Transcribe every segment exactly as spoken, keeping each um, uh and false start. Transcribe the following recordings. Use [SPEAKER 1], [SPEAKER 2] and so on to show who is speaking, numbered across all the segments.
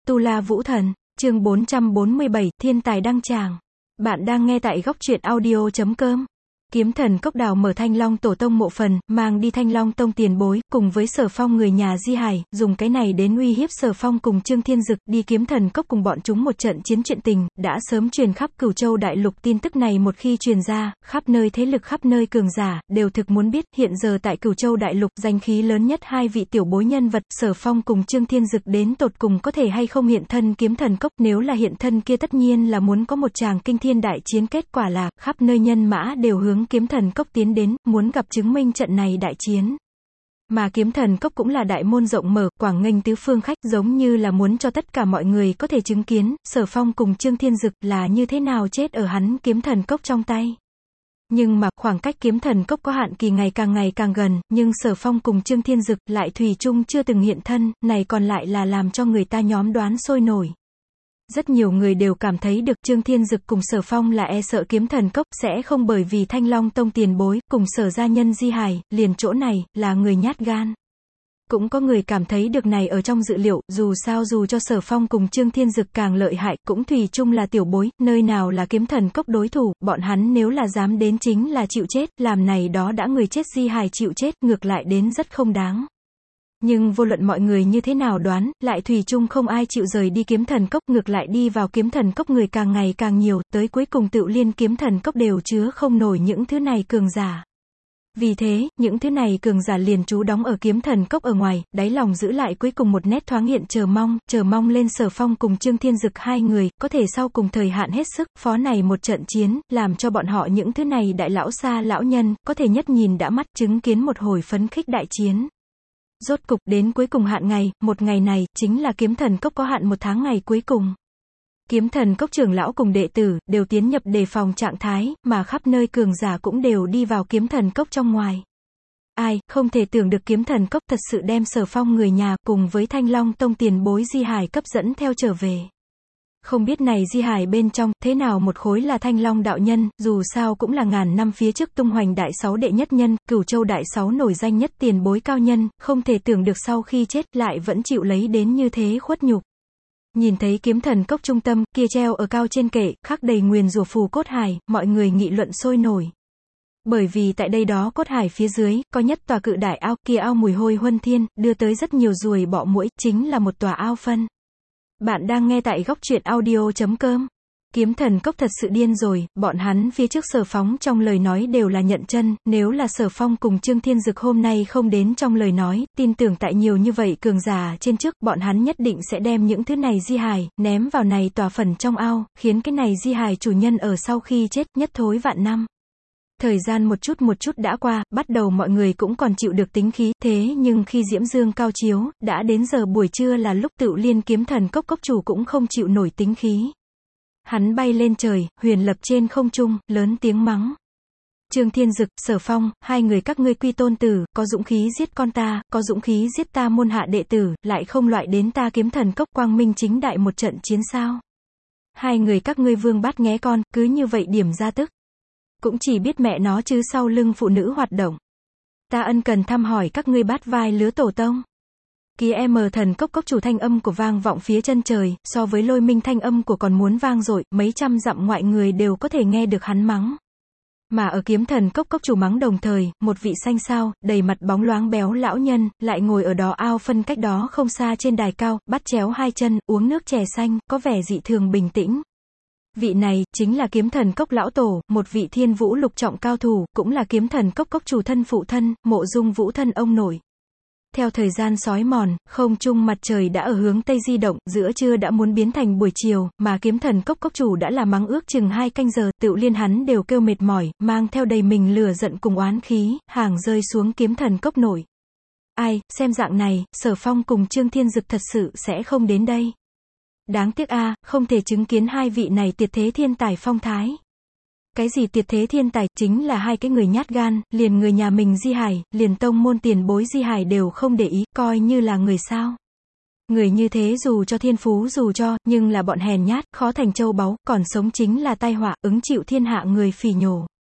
[SPEAKER 1] Tu La Vũ Thần, chương bốn trăm bốn mươi bảy, Thiên tài đăng tràng. Bạn đang nghe tại góc truyện audio chấm com. Kiếm Thần Cốc đào mở Thanh Long Tổ Tông mộ phần, mang đi Thanh Long Tông tiền bối, cùng với Sở Phong người nhà Di Hải, dùng cái này đến uy hiếp Sở Phong cùng Trương Thiên Dực, đi Kiếm Thần Cốc cùng bọn chúng một trận chiến chuyện tình, đã sớm truyền khắp Cửu Châu đại lục. Tin tức này một khi truyền ra, khắp nơi thế lực khắp nơi cường giả, đều thực muốn biết, hiện giờ tại Cửu Châu đại lục, danh khí lớn nhất hai vị tiểu bối nhân vật, Sở Phong cùng Trương Thiên Dực đến tột cùng có thể hay không hiện thân Kiếm Thần Cốc, nếu là hiện thân kia tất nhiên là muốn có một tràng kinh thiên đại chiến, kết quả là, khắp nơi nhân mã đều hướng Kiếm Thần Cốc tiến đến, muốn gặp chứng minh trận này đại chiến. Mà Kiếm Thần Cốc cũng là đại môn rộng mở, quảng nghênh tứ phương khách, giống như là muốn cho tất cả mọi người có thể chứng kiến, Sở Phong cùng Trương Thiên Dực là như thế nào chết ở hắn Kiếm Thần Cốc trong tay. Nhưng mà, khoảng cách Kiếm Thần Cốc có hạn kỳ ngày càng ngày càng gần, nhưng Sở Phong cùng Trương Thiên Dực lại thủy chung chưa từng hiện thân, này còn lại là làm cho người ta nhóm đoán sôi nổi. Rất nhiều người đều cảm thấy được Trương Thiên Dực cùng Sở Phong là e sợ Kiếm Thần Cốc sẽ không bởi vì Thanh Long Tông tiền bối, cùng Sở gia nhân Di Hải, liền chỗ này, là người nhát gan. Cũng có người cảm thấy được này ở trong dự liệu, dù sao dù cho Sở Phong cùng Trương Thiên Dực càng lợi hại, cũng thủy chung là tiểu bối, nơi nào là Kiếm Thần Cốc đối thủ, bọn hắn nếu là dám đến chính là chịu chết, làm này đó đã người chết Di Hải chịu chết, ngược lại đến rất không đáng. Nhưng vô luận mọi người như thế nào đoán, lại thủy chung không ai chịu rời đi Kiếm Thần Cốc, ngược lại đi vào Kiếm Thần Cốc người càng ngày càng nhiều, tới cuối cùng tựu liên Kiếm Thần Cốc đều chứa không nổi những thứ này cường giả. Vì thế, những thứ này cường giả liền trú đóng ở Kiếm Thần Cốc ở ngoài, đáy lòng giữ lại cuối cùng một nét thoáng hiện chờ mong, chờ mong lên Sở Phong cùng Trương Thiên Dực hai người, có thể sau cùng thời hạn hết sức, phó này một trận chiến, làm cho bọn họ những thứ này đại lão xa lão nhân, có thể nhất nhìn đã mắt chứng kiến một hồi phấn khích đại chiến. Rốt cục đến cuối cùng hạn ngày, một ngày này, chính là Kiếm Thần Cốc có hạn một tháng ngày cuối cùng. Kiếm Thần Cốc trưởng lão cùng đệ tử, đều tiến nhập đề phòng trạng thái, mà khắp nơi cường giả cũng đều đi vào Kiếm Thần Cốc trong ngoài. Ai, không thể tưởng được Kiếm Thần Cốc thật sự đem Sở Phong người nhà, cùng với Thanh Long Tông tiền bối Di Hải cấp dẫn theo trở về. Không biết này Di Hải bên trong, thế nào một khối là Thanh Long đạo nhân, dù sao cũng là ngàn năm phía trước tung hoành đại sáu đệ nhất nhân, Cửu Châu đại sáu nổi danh nhất tiền bối cao nhân, không thể tưởng được sau khi chết, lại vẫn chịu lấy đến như thế khuất nhục. Nhìn thấy Kiếm Thần Cốc trung tâm, kia treo ở cao trên kệ, khắc đầy nguyền rủa phù cốt hải, mọi người nghị luận sôi nổi. Bởi vì tại đây đó cốt hải phía dưới, có nhất tòa cự đại ao, kia ao mùi hôi huân thiên, đưa tới rất nhiều ruồi bọ muỗi, chính là một tòa ao phân. Bạn đang nghe tại góc truyện audio chấm com. Kiếm Thần Cốc thật sự điên rồi, bọn hắn phía trước Sở Phong trong lời nói đều là nhận chân, nếu là Sở Phong cùng Trương Thiên Dực hôm nay không đến trong lời nói, tin tưởng tại nhiều như vậy cường giả trên trước, bọn hắn nhất định sẽ đem những thứ này Di Hải, ném vào này tòa phần trong ao, khiến cái này Di Hải chủ nhân ở sau khi chết, nhất thối vạn năm. Thời gian một chút một chút đã qua, bắt đầu mọi người cũng còn chịu được tính khí, thế nhưng khi diễm dương cao chiếu, đã đến giờ buổi trưa là lúc tựu liên Kiếm Thần Cốc cốc chủ cũng không chịu nổi tính khí. Hắn bay lên trời, huyền lập trên không trung, lớn tiếng mắng. Trương Thiên Dực, Sở Phong, hai người các ngươi quy tôn tử, có dũng khí giết con ta, có dũng khí giết ta môn hạ đệ tử, lại không loại đến ta Kiếm Thần Cốc quang minh chính đại một trận chiến sao. Hai người các ngươi vương bát nghé con, cứ như vậy điểm ra tức. Cũng chỉ biết mẹ nó chứ sau lưng phụ nữ hoạt động. Ta ân cần thăm hỏi các ngươi bát vai lứa tổ tông. Ký em Thần Cốc cốc chủ thanh âm của vang vọng phía chân trời, so với Lôi Minh thanh âm của còn muốn vang dội, mấy trăm dặm ngoại người đều có thể nghe được hắn mắng. Mà ở Kiếm Thần Cốc cốc chủ mắng đồng thời, một vị xanh xao, đầy mặt bóng loáng béo lão nhân, lại ngồi ở đó ao phân cách đó không xa trên đài cao, bắt chéo hai chân, uống nước chè xanh, có vẻ dị thường bình tĩnh. Vị này, chính là Kiếm Thần Cốc lão tổ, một vị thiên vũ lục trọng cao thủ, cũng là Kiếm Thần Cốc cốc chủ thân phụ thân, Mộ Dung Vũ thân ông nội. Theo thời gian sói mòn, không trung mặt trời đã ở hướng Tây di động, giữa trưa đã muốn biến thành buổi chiều, mà Kiếm Thần Cốc cốc chủ đã là mắng ước chừng hai canh giờ, tựu liên hắn đều kêu mệt mỏi, mang theo đầy mình lửa giận cùng oán khí, hàng rơi xuống Kiếm Thần Cốc nội. Ai, xem dạng này, Sở Phong cùng Trương Thiên Dực thật sự sẽ không đến đây. Đáng tiếc a, không thể chứng kiến hai vị này tuyệt thế thiên tài phong thái. Cái gì tuyệt thế thiên tài, chính là hai cái người nhát gan, liền người nhà mình Di Hải, liền tông môn tiền bối Di Hải đều không để ý, coi như là người sao. Người như thế dù cho thiên phú dù cho, nhưng là bọn hèn nhát, khó thành châu báu, còn sống chính là tai họa, ứng chịu thiên hạ người phỉ nhổ.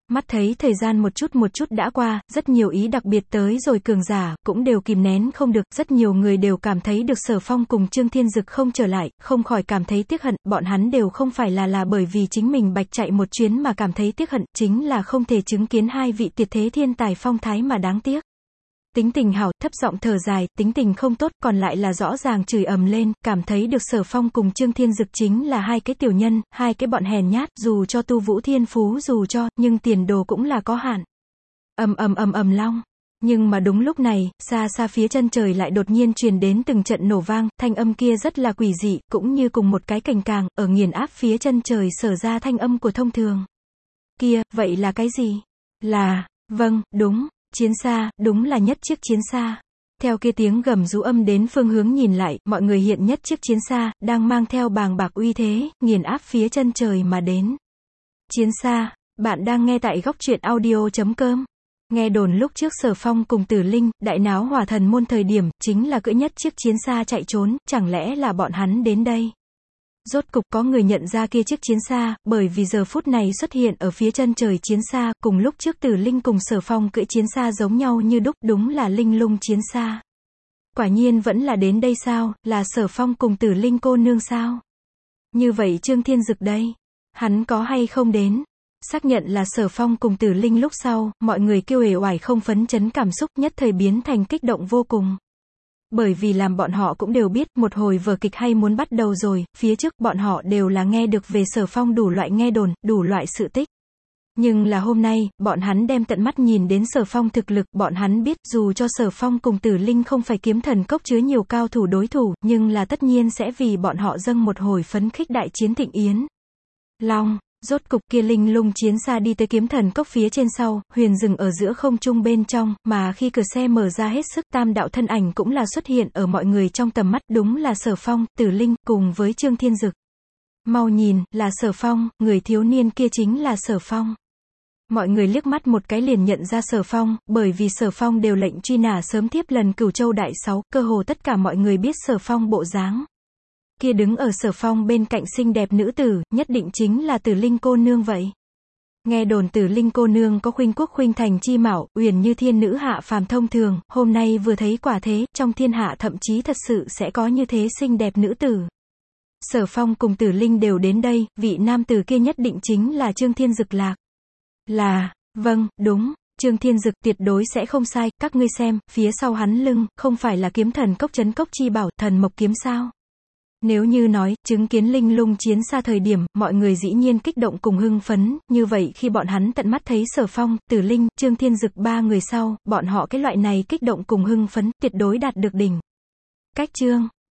[SPEAKER 1] Mắt thấy thời gian một chút một chút đã qua, rất nhiều ý đặc biệt tới rồi cường giả, cũng đều kìm nén không được, rất nhiều người đều cảm thấy được Sở Phong cùng Trương Thiên Dực không trở lại, không khỏi cảm thấy tiếc hận, bọn hắn đều không phải là là bởi vì chính mình bạch chạy một chuyến mà cảm thấy tiếc hận, chính là không thể chứng kiến hai vị tuyệt thế thiên tài phong thái mà đáng tiếc. Tính tình hảo, thấp giọng thở dài, tính tình không tốt, còn lại là rõ ràng chửi ầm lên, cảm thấy được Sở Phong cùng Trương Thiên Dực chính là hai cái tiểu nhân, hai cái bọn hèn nhát, dù cho tu vũ thiên phú dù cho, nhưng tiền đồ cũng là có hạn. Ầm ầm ầm ầm long. Nhưng mà đúng lúc này, xa xa phía chân trời lại đột nhiên truyền đến từng trận nổ vang, thanh âm kia rất là quỷ dị, cũng như cùng một cái cành càng, ở nghiền áp phía chân trời sở ra thanh âm của thông thường. Kia, vậy là cái gì? Là, vâng, đúng. Chiến xa, đúng là nhất chiếc chiến xa. Theo kia tiếng gầm rú âm đến phương hướng nhìn lại, mọi người hiện nhất chiếc chiến xa, đang mang theo bàng bạc uy thế, nghiền áp phía chân trời mà đến. Chiến xa, bạn đang nghe tại góc truyện audio chấm com. Nghe đồn lúc trước Sở Phong cùng Tử Linh, đại náo Hỏa Thần môn thời điểm, chính là cưỡi nhất chiếc chiến xa chạy trốn, chẳng lẽ là bọn hắn đến đây? Rốt cục có người nhận ra kia chiếc chiến xa, bởi vì giờ phút này xuất hiện ở phía chân trời chiến xa, cùng lúc trước Tử Linh cùng Sở Phong cưỡi chiến xa giống nhau như đúc, đúng là linh lung chiến xa. Quả nhiên vẫn là đến đây sao, là Sở Phong cùng Tử Linh cô nương sao? Như vậy Trương Thiên Dực đây, hắn có hay không đến? Xác nhận là Sở Phong cùng Tử Linh lúc sau, mọi người kêu uể oải không phấn chấn cảm xúc nhất thời biến thành kích động vô cùng. Bởi vì làm bọn họ cũng đều biết, một hồi vở kịch hay muốn bắt đầu rồi, phía trước bọn họ đều là nghe được về Sở Phong đủ loại nghe đồn, đủ loại sự tích. Nhưng là hôm nay, bọn hắn đem tận mắt nhìn đến Sở Phong thực lực, bọn hắn biết, dù cho Sở Phong cùng Tử Linh không phải kiếm thần cốc chứa nhiều cao thủ đối thủ, nhưng là tất nhiên sẽ vì bọn họ dâng một hồi phấn khích đại chiến thịnh yến. Long. Rốt cục kia linh lung chiến xa đi tới kiếm thần cốc phía trên sau, huyền dừng ở giữa không trung bên trong, mà khi cửa xe mở ra hết sức, tam đạo thân ảnh cũng là xuất hiện ở mọi người trong tầm mắt, đúng là Sở Phong, Tử Linh, cùng với Trương Thiên Dực. Mau nhìn, là Sở Phong, người thiếu niên kia chính là Sở Phong. Mọi người liếc mắt một cái liền nhận ra Sở Phong, bởi vì Sở Phong đều lệnh truy nã sớm tiếp lần Cửu Châu Đại Sáu, cơ hồ tất cả mọi người biết Sở Phong bộ dáng. Kia đứng ở Sở Phong bên cạnh xinh đẹp nữ tử, nhất định chính là Tử Linh cô nương vậy. Nghe đồn Tử Linh cô nương có khuynh quốc khuynh thành chi mạo, uyển như thiên nữ hạ phàm thông thường, hôm nay vừa thấy quả thế, trong thiên hạ thậm chí thật sự sẽ có như thế xinh đẹp nữ tử. Sở Phong cùng Tử Linh đều đến đây, vị nam tử kia nhất định chính là Trương Thiên Dực lạc. Là, vâng, đúng. Trương Thiên Dực tuyệt đối sẽ không sai, các ngươi xem, phía sau hắn lưng, không phải là kiếm thần cốc trấn cốc chi bảo, thần mộc kiếm sao? Nếu như nói, chứng kiến linh lung chiến xa thời điểm, mọi người dĩ nhiên kích động cùng hưng phấn, như vậy khi bọn hắn tận mắt thấy Sở Phong, Tử Linh, Trương Thiên Dực ba người sau, bọn họ cái loại này kích động cùng hưng phấn, tuyệt đối đạt được đỉnh. Cách chương.